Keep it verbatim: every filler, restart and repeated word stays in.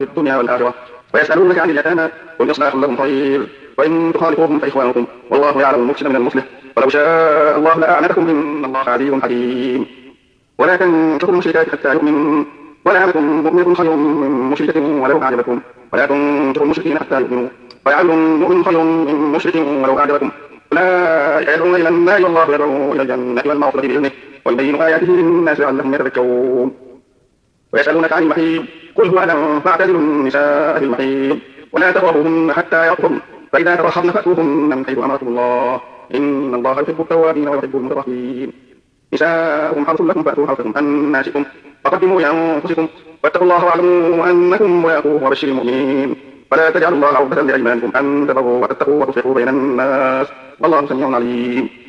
الدنيا والآخرة. ويسألونك عن اليتامى قل إصلاح لهم خير وإن تخالطوهم فإخوانكم والله يعلم المفسد من المصلح ولو شاء الله لأعنتكم إن الله عزيز حكيم. ولا تنكحوا المشركات حتى يؤمنوا ولا أمة مؤمنة خير من مشركة ولو أعجبكم ولا تنكحوا المشركين حتى يؤمنوا وعبد مؤمن خير من مشرك ولو أعجبكم أولئك يدعون إلى النار والله يدعو إلى الجنة والمغفرة بإذنه ويبين آياته للناس لعلهم يتذكرون. ويسألونك عن المحيض قل هو أذى فاعتزلوا النساء في المحيض ولا تقربوهن حتى يطهرن فإذا تطهرن فأتوهن من حيث أمركم الله إن الله يحب التوابين ويحب المتطهرين. نساؤكم حرث لكم فأتوا حرثكم أنى شئتم وقدموا لأنفسكم واتقوا الله واعلموا أنكم ملاقوه وبشر المؤمنين. ولا تجعلوا الله عرضة لأيمانكم أن تبروا وتتقوا وتصلحوا بين الناس والله سميع عليم.